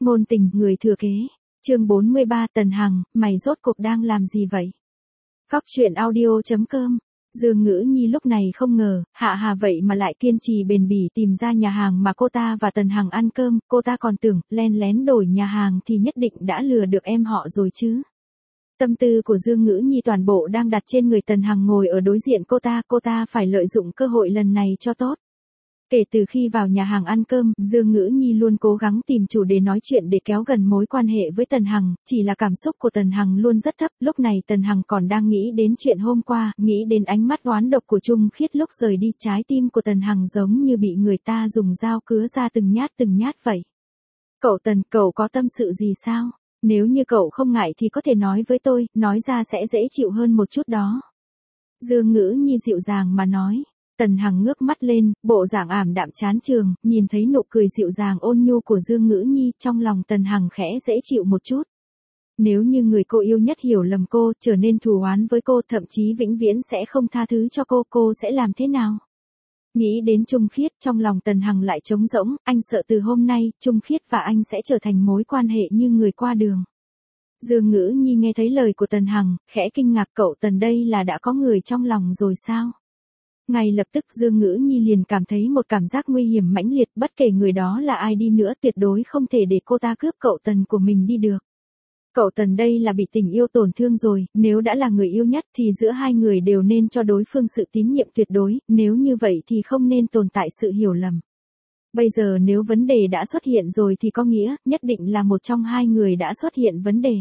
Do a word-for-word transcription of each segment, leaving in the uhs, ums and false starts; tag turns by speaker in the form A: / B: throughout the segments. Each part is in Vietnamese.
A: Ngôn tình, người thừa kế. Chương bốn mươi ba, Tần Hằng, mày rốt cuộc đang làm gì vậy? Góc truyện audio chấm com. Dương Ngữ Nhi lúc này không ngờ, Hạ Hà vậy mà lại kiên trì bền bỉ tìm ra nhà hàng mà cô ta và Tần Hằng ăn cơm, cô ta còn tưởng, len lén đổi nhà hàng thì nhất định đã lừa được em họ rồi chứ. Tâm tư của Dương Ngữ Nhi toàn bộ đang đặt trên người Tần Hằng ngồi ở đối diện cô ta, cô ta phải lợi dụng cơ hội lần này cho tốt. Kể từ khi vào nhà hàng ăn cơm, Dương Ngữ Nhi luôn cố gắng tìm chủ đề nói chuyện để kéo gần mối quan hệ với Tần Hằng, chỉ là cảm xúc của Tần Hằng luôn rất thấp, lúc này Tần Hằng còn đang nghĩ đến chuyện hôm qua, nghĩ đến ánh mắt oán độc của Trung Khiết lúc rời đi, trái tim của Tần Hằng giống như bị người ta dùng dao cứa ra từng nhát từng nhát vậy. Cậu Tần, cậu có tâm sự gì sao? Nếu như cậu không ngại thì có thể nói với tôi, nói ra sẽ dễ chịu hơn một chút đó. Dương Ngữ Nhi dịu dàng mà nói. Tần Hằng ngước mắt lên, bộ dạng ảm đạm chán chường, nhìn thấy nụ cười dịu dàng ôn nhu của Dương Ngữ Nhi, trong lòng Tần Hằng khẽ dễ chịu một chút. Nếu như người cô yêu nhất hiểu lầm cô, trở nên thù oán với cô, thậm chí vĩnh viễn sẽ không tha thứ cho cô, cô sẽ làm thế nào? Nghĩ đến Trung Khiết, trong lòng Tần Hằng lại trống rỗng, anh sợ từ hôm nay, Trung Khiết và anh sẽ trở thành mối quan hệ như người qua đường. Dương Ngữ Nhi nghe thấy lời của Tần Hằng, khẽ kinh ngạc, cậu Tần đây là đã có người trong lòng rồi sao? Ngay lập tức Dương Ngữ Nhi liền cảm thấy một cảm giác nguy hiểm mãnh liệt, bất kể người đó là ai đi nữa tuyệt đối không thể để cô ta cướp cậu Tần của mình đi được. Cậu Tần đây là bị tình yêu tổn thương rồi, nếu đã là người yêu nhất thì giữa hai người đều nên cho đối phương sự tín nhiệm tuyệt đối, nếu như vậy thì không nên tồn tại sự hiểu lầm. Bây giờ nếu vấn đề đã xuất hiện rồi thì có nghĩa, nhất định là một trong hai người đã xuất hiện vấn đề.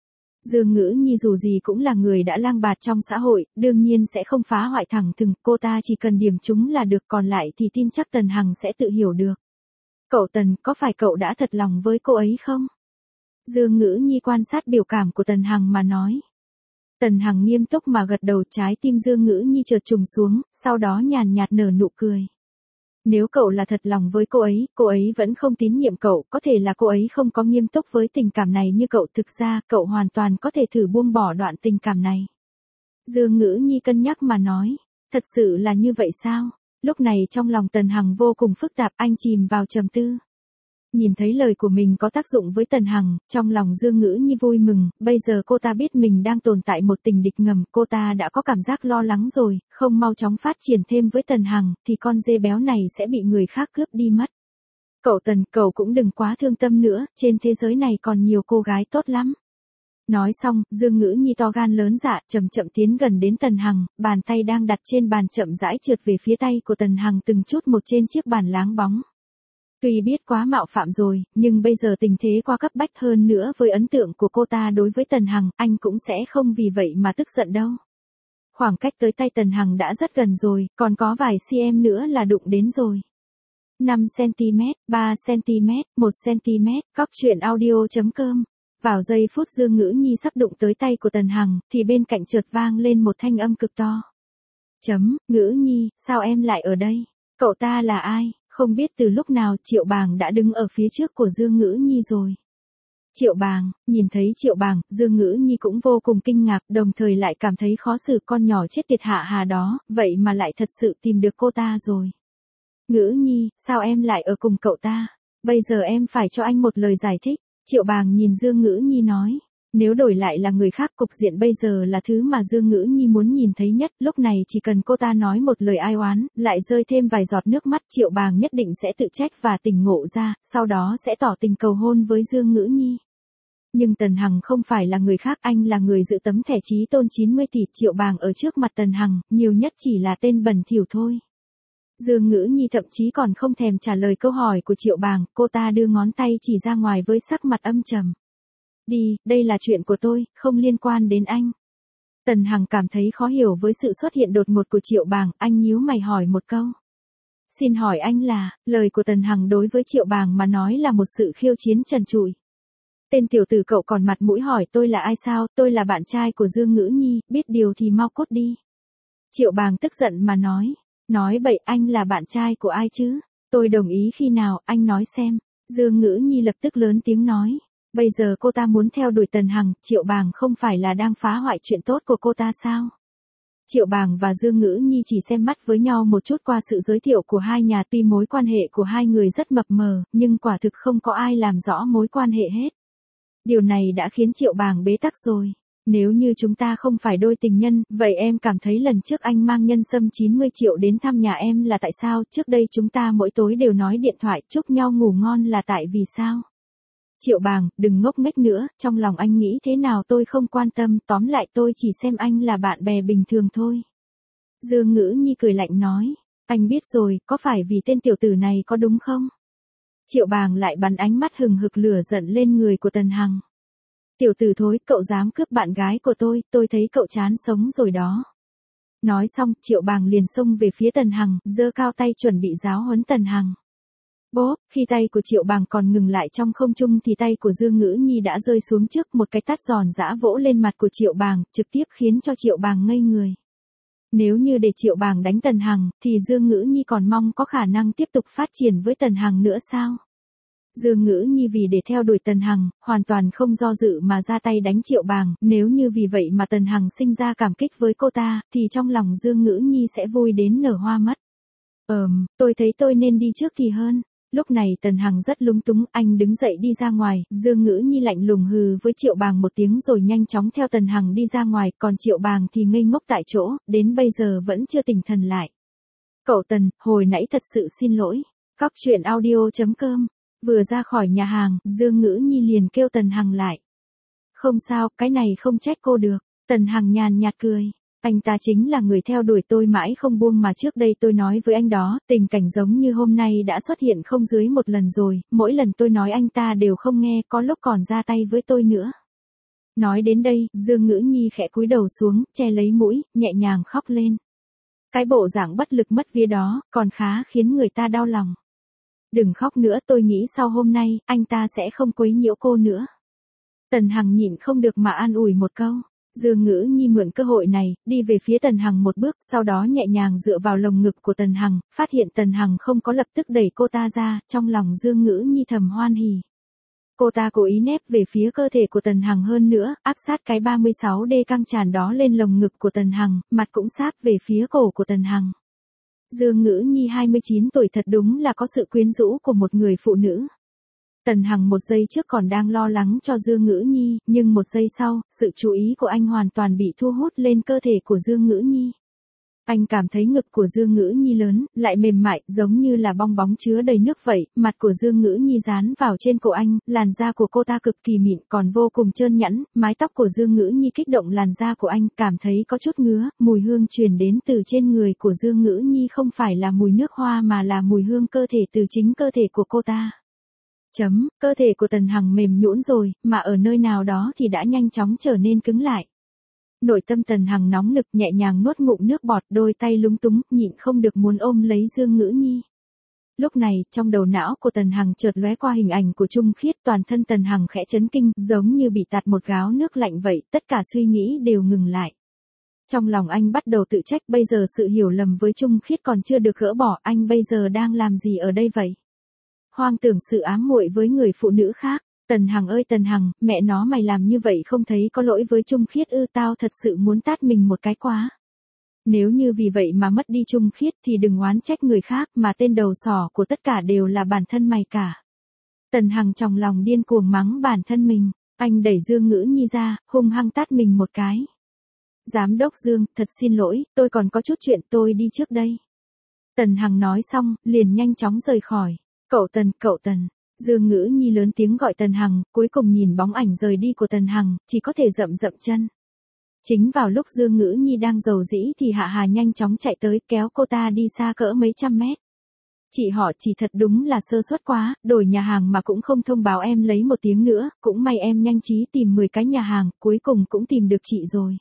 A: Dương Ngữ Nhi dù gì cũng là người đã lang bạt trong xã hội, đương nhiên sẽ không phá hoại thẳng thừng, cô ta chỉ cần điểm chúng là được, còn lại thì tin chắc Tần Hằng sẽ tự hiểu được. Cậu Tần, có phải cậu đã thật lòng với cô ấy không? Dương Ngữ Nhi quan sát biểu cảm của Tần Hằng mà nói. Tần Hằng nghiêm túc mà gật đầu, trái tim Dương Ngữ Nhi chợt trùng xuống, sau đó nhàn nhạt nở nụ cười. Nếu cậu là thật lòng với cô ấy, cô ấy vẫn không tín nhiệm cậu, có thể là cô ấy không có nghiêm túc với tình cảm này như cậu, thực ra, cậu hoàn toàn có thể thử buông bỏ đoạn tình cảm này. Dương Ngữ Nhi cân nhắc mà nói, thật sự là như vậy sao? Lúc này trong lòng Tần Hằng vô cùng phức tạp, anh chìm vào trầm tư. Nhìn thấy lời của mình có tác dụng với Tần Hằng, trong lòng Dương Ngữ Nhi vui mừng, bây giờ cô ta biết mình đang tồn tại một tình địch ngầm, cô ta đã có cảm giác lo lắng rồi, không mau chóng phát triển thêm với Tần Hằng, thì con dê béo này sẽ bị người khác cướp đi mất. Cậu Tần, cậu cũng đừng quá thương tâm nữa, trên thế giới này còn nhiều cô gái tốt lắm. Nói xong, Dương Ngữ Nhi to gan lớn dạ, chậm chậm tiến gần đến Tần Hằng, bàn tay đang đặt trên bàn chậm rãi trượt về phía tay của Tần Hằng từng chút một trên chiếc bàn láng bóng. Tuy biết quá mạo phạm rồi, nhưng bây giờ tình thế quá cấp bách, hơn nữa với ấn tượng của cô ta đối với Tần Hằng, anh cũng sẽ không vì vậy mà tức giận đâu. Khoảng cách tới tay Tần Hằng đã rất gần rồi, còn có vài cm nữa là đụng đến rồi. năm xăng-ti-mét, ba xăng-ti-mét, một xăng-ti-mét, góc truyện audio chấm com. Vào giây phút Dương Ngữ Nhi sắp đụng tới tay của Tần Hằng, thì bên cạnh chợt vang lên một thanh âm cực to. Chấm, Ngữ Nhi, sao em lại ở đây? Cậu ta là ai? Không biết từ lúc nào Triệu Bàng đã đứng ở phía trước của Dương Ngữ Nhi rồi. Triệu Bàng, nhìn thấy Triệu Bàng, Dương Ngữ Nhi cũng vô cùng kinh ngạc, đồng thời lại cảm thấy khó xử, con nhỏ chết tiệt Hạ Hà đó, vậy mà lại thật sự tìm được cô ta rồi. Ngữ Nhi, sao em lại ở cùng cậu ta? Bây giờ em phải cho anh một lời giải thích. Triệu Bàng nhìn Dương Ngữ Nhi nói. Nếu đổi lại là người khác, cục diện bây giờ là thứ mà Dương Ngữ Nhi muốn nhìn thấy nhất, lúc này chỉ cần cô ta nói một lời ai oán, lại rơi thêm vài giọt nước mắt, Triệu Bàng nhất định sẽ tự trách và tỉnh ngộ ra, sau đó sẽ tỏ tình cầu hôn với Dương Ngữ Nhi. Nhưng Tần Hằng không phải là người khác, anh là người giữ tấm thẻ chí tôn chín mươi tỷ, Triệu Bàng ở trước mặt Tần Hằng, nhiều nhất chỉ là tên bẩn thỉu thôi. Dương Ngữ Nhi thậm chí còn không thèm trả lời câu hỏi của Triệu Bàng, cô ta đưa ngón tay chỉ ra ngoài với sắc mặt âm trầm. Đi, đây là chuyện của tôi, không liên quan đến anh. Tần Hằng cảm thấy khó hiểu với sự xuất hiện đột ngột của Triệu Bàng, anh nhíu mày hỏi một câu. Xin hỏi anh là, lời của Tần Hằng đối với Triệu Bàng mà nói là một sự khiêu chiến trần trụi. Tên tiểu tử cậu còn mặt mũi hỏi tôi là ai sao, tôi là bạn trai của Dương Ngữ Nhi, biết điều thì mau cút đi. Triệu Bàng tức giận mà nói, nói bậy, anh là bạn trai của ai chứ? Tôi đồng ý khi nào, anh nói xem. Dương Ngữ Nhi lập tức lớn tiếng nói. Bây giờ cô ta muốn theo đuổi Tần Hằng, Triệu Bàng không phải là đang phá hoại chuyện tốt của cô ta sao? Triệu Bàng và Dương Ngữ Nhi chỉ xem mắt với nhau một chút qua sự giới thiệu của hai nhà, tuy mối quan hệ của hai người rất mập mờ, nhưng quả thực không có ai làm rõ mối quan hệ hết. Điều này đã khiến Triệu Bàng bế tắc rồi. Nếu như chúng ta không phải đôi tình nhân, vậy em cảm thấy lần trước anh mang nhân sâm chín mươi triệu đến thăm nhà em là tại sao? Trước đây chúng ta mỗi tối đều nói điện thoại chúc nhau ngủ ngon là tại vì sao? Triệu Bàng, đừng ngốc nghếch nữa, trong lòng anh nghĩ thế nào tôi không quan tâm, tóm lại tôi chỉ xem anh là bạn bè bình thường thôi. Dương Ngữ Nhi cười lạnh nói, anh biết rồi, có phải vì tên tiểu tử này có đúng không? Triệu Bàng lại bắn ánh mắt hừng hực lửa giận lên người của Tần Hằng. Tiểu tử thối, cậu dám cướp bạn gái của tôi, tôi thấy cậu chán sống rồi đó. Nói xong, Triệu Bàng liền xông về phía Tần Hằng, giơ cao tay chuẩn bị giáo huấn Tần Hằng. Bốp, khi tay của Triệu Bàng còn ngừng lại trong không trung thì tay của Dương Ngữ Nhi đã rơi xuống trước, một cái tát giòn giã vỗ lên mặt của Triệu Bàng, trực tiếp khiến cho Triệu Bàng ngây người. Nếu như để Triệu Bàng đánh Tần Hằng, thì Dương Ngữ Nhi còn mong có khả năng tiếp tục phát triển với Tần Hằng nữa sao? Dương Ngữ Nhi vì để theo đuổi Tần Hằng, hoàn toàn không do dự mà ra tay đánh Triệu Bàng, nếu như vì vậy mà Tần Hằng sinh ra cảm kích với cô ta, thì trong lòng Dương Ngữ Nhi sẽ vui đến nở hoa mất. Ờm, tôi thấy tôi nên đi trước thì hơn. Lúc này Tần Hằng rất lúng túng, anh đứng dậy đi ra ngoài, Dương Ngữ Nhi lạnh lùng hừ với Triệu Bàng một tiếng rồi nhanh chóng theo Tần Hằng đi ra ngoài, còn Triệu Bàng thì ngây ngốc tại chỗ, đến bây giờ vẫn chưa tỉnh thần lại. Cậu Tần, hồi nãy thật sự xin lỗi. Cóc truyện audio chấm com. Vừa ra khỏi nhà hàng, Dương Ngữ Nhi liền kêu Tần Hằng lại. Không sao, cái này không trách cô được. Tần Hằng nhàn nhạt cười. Anh ta chính là người theo đuổi tôi mãi không buông mà trước đây tôi nói với anh đó, tình cảnh giống như hôm nay đã xuất hiện không dưới một lần rồi, mỗi lần tôi nói anh ta đều không nghe, có lúc còn ra tay với tôi nữa. Nói đến đây, Dương Ngữ Nhi khẽ cúi đầu xuống, che lấy mũi, nhẹ nhàng khóc lên. Cái bộ dạng bất lực mất vía đó, còn khá khiến người ta đau lòng. Đừng khóc nữa, tôi nghĩ sau hôm nay, anh ta sẽ không quấy nhiễu cô nữa. Tần Hằng nhịn không được mà an ủi một câu. Dương Ngữ Nhi mượn cơ hội này, đi về phía Tần Hằng một bước, sau đó nhẹ nhàng dựa vào lồng ngực của Tần Hằng, phát hiện Tần Hằng không có lập tức đẩy cô ta ra, trong lòng Dương Ngữ Nhi thầm hoan hỉ. Cô ta cố ý nép về phía cơ thể của Tần Hằng hơn nữa, áp sát cái ba mươi sáu D căng tràn đó lên lồng ngực của Tần Hằng, mặt cũng sáp về phía cổ của Tần Hằng. Dương Ngữ Nhi hai mươi chín tuổi thật đúng là có sự quyến rũ của một người phụ nữ. Tần Hằng một giây trước còn đang lo lắng cho Dương Ngữ Nhi, nhưng một giây sau, sự chú ý của anh hoàn toàn bị thu hút lên cơ thể của Dương Ngữ Nhi. Anh cảm thấy ngực của Dương Ngữ Nhi lớn, lại mềm mại, giống như là bong bóng chứa đầy nước vậy, mặt của Dương Ngữ Nhi dán vào trên cổ anh, làn da của cô ta cực kỳ mịn còn vô cùng trơn nhẵn, mái tóc của Dương Ngữ Nhi kích động làn da của anh, cảm thấy có chút ngứa, mùi hương truyền đến từ trên người của Dương Ngữ Nhi không phải là mùi nước hoa mà là mùi hương cơ thể từ chính cơ thể của cô ta. Chấm, cơ thể của Tần Hằng mềm nhũn rồi, mà ở nơi nào đó thì đã nhanh chóng trở nên cứng lại. Nội tâm Tần Hằng nóng nực nhẹ nhàng nuốt ngụm nước bọt, đôi tay lúng túng, nhịn không được muốn ôm lấy Dương Ngữ Nhi. Lúc này, trong đầu não của Tần Hằng chợt lóe qua hình ảnh của Trung Khiết, toàn thân Tần Hằng khẽ chấn kinh, giống như bị tạt một gáo nước lạnh vậy, tất cả suy nghĩ đều ngừng lại. Trong lòng anh bắt đầu tự trách, bây giờ sự hiểu lầm với Trung Khiết còn chưa được gỡ bỏ, anh bây giờ đang làm gì ở đây vậy? Hoang tưởng sự ám muội với người phụ nữ khác. Tần Hằng ơi Tần Hằng, mẹ nó mày làm như vậy không thấy có lỗi với Trung Khiết ư? Tao thật sự muốn tát mình một cái quá. Nếu như vì vậy mà mất đi Trung Khiết thì đừng oán trách người khác, mà tên đầu sỏ của tất cả đều là bản thân mày cả. Tần Hằng trong lòng điên cuồng mắng bản thân mình, anh đẩy Dương Ngữ Nhi ra, hung hăng tát mình một cái. Giám đốc Dương, thật xin lỗi, tôi còn có chút chuyện, tôi đi trước đây. Tần Hằng nói xong, liền nhanh chóng rời khỏi. Cậu Tần, cậu Tần. Dương Ngữ Nhi lớn tiếng gọi Tần Hằng, cuối cùng nhìn bóng ảnh rời đi của Tần Hằng, chỉ có thể dậm dậm chân. Chính vào lúc Dương Ngữ Nhi đang rầu rĩ thì Hạ Hà nhanh chóng chạy tới kéo cô ta đi xa cỡ mấy trăm mét. Chị họ chỉ thật đúng là sơ suất quá, đổi nhà hàng mà cũng không thông báo em lấy một tiếng nữa, cũng may em nhanh trí tìm mười cái nhà hàng, cuối cùng cũng tìm được chị rồi.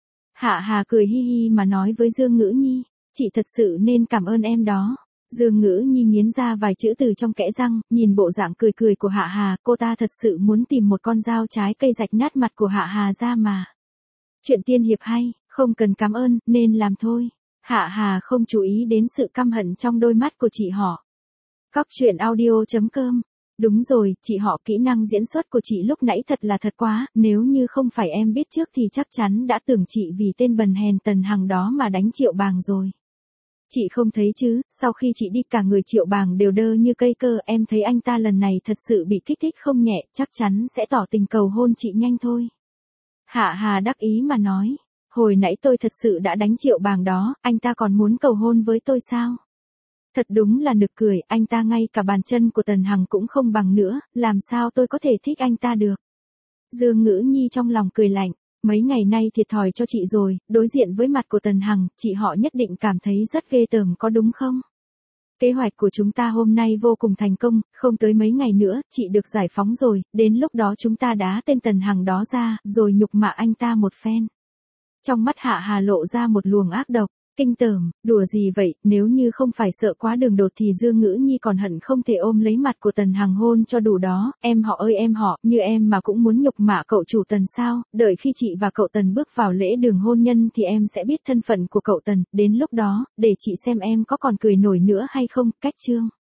A: Hạ Hà cười hi hi mà nói với Dương Ngữ Nhi, chị thật sự nên cảm ơn em đó. Dương Ngữ Nhi nghiến ra vài chữ từ trong kẽ răng, nhìn bộ dạng cười cười của Hạ Hà, cô ta thật sự muốn tìm một con dao trái cây rạch nát mặt của Hạ Hà ra mà. Chuyện tiên hiệp hay, không cần cảm ơn, nên làm thôi. Hạ Hà không chú ý đến sự căm hận trong đôi mắt của chị họ. Cóc truyện audio chấm com Đúng rồi, chị họ kỹ năng diễn xuất của chị lúc nãy thật là thật quá, nếu như không phải em biết trước thì chắc chắn đã tưởng chị vì tên bần hèn Tần Hằng đó mà đánh Triệu Bàng rồi. Chị không thấy chứ, sau khi chị đi cả người Triệu Bàng đều đơ như cây cơ, em thấy anh ta lần này thật sự bị kích thích không nhẹ, chắc chắn sẽ tỏ tình cầu hôn chị nhanh thôi. Hạ Hà đắc ý mà nói, hồi nãy tôi thật sự đã đánh Triệu Bàng đó, anh ta còn muốn cầu hôn với tôi sao? Thật đúng là nực cười, anh ta ngay cả bàn chân của Tần Hằng cũng không bằng nữa, làm sao tôi có thể thích anh ta được? Dương Ngữ Nhi trong lòng cười lạnh, mấy ngày nay thiệt thòi cho chị rồi, đối diện với mặt của Tần Hằng, chị họ nhất định cảm thấy rất ghê tởm có đúng không? Kế hoạch của chúng ta hôm nay vô cùng thành công, không tới mấy ngày nữa, chị được giải phóng rồi, đến lúc đó chúng ta đá tên Tần Hằng đó ra, rồi nhục mạ anh ta một phen. Trong mắt Hạ Hà lộ ra một luồng ác độc. Kinh tởm, đùa gì vậy, nếu như không phải sợ quá đường đột thì Dương Ngữ Nhi còn hận không thể ôm lấy mặt của Tần Hằng hôn cho đủ đó, em họ ơi em họ, như em mà cũng muốn nhục mạ cậu chủ Tần sao, đợi khi chị và cậu Tần bước vào lễ đường hôn nhân thì em sẽ biết thân phận của cậu Tần, đến lúc đó, để chị xem em có còn cười nổi nữa hay không, cách chương.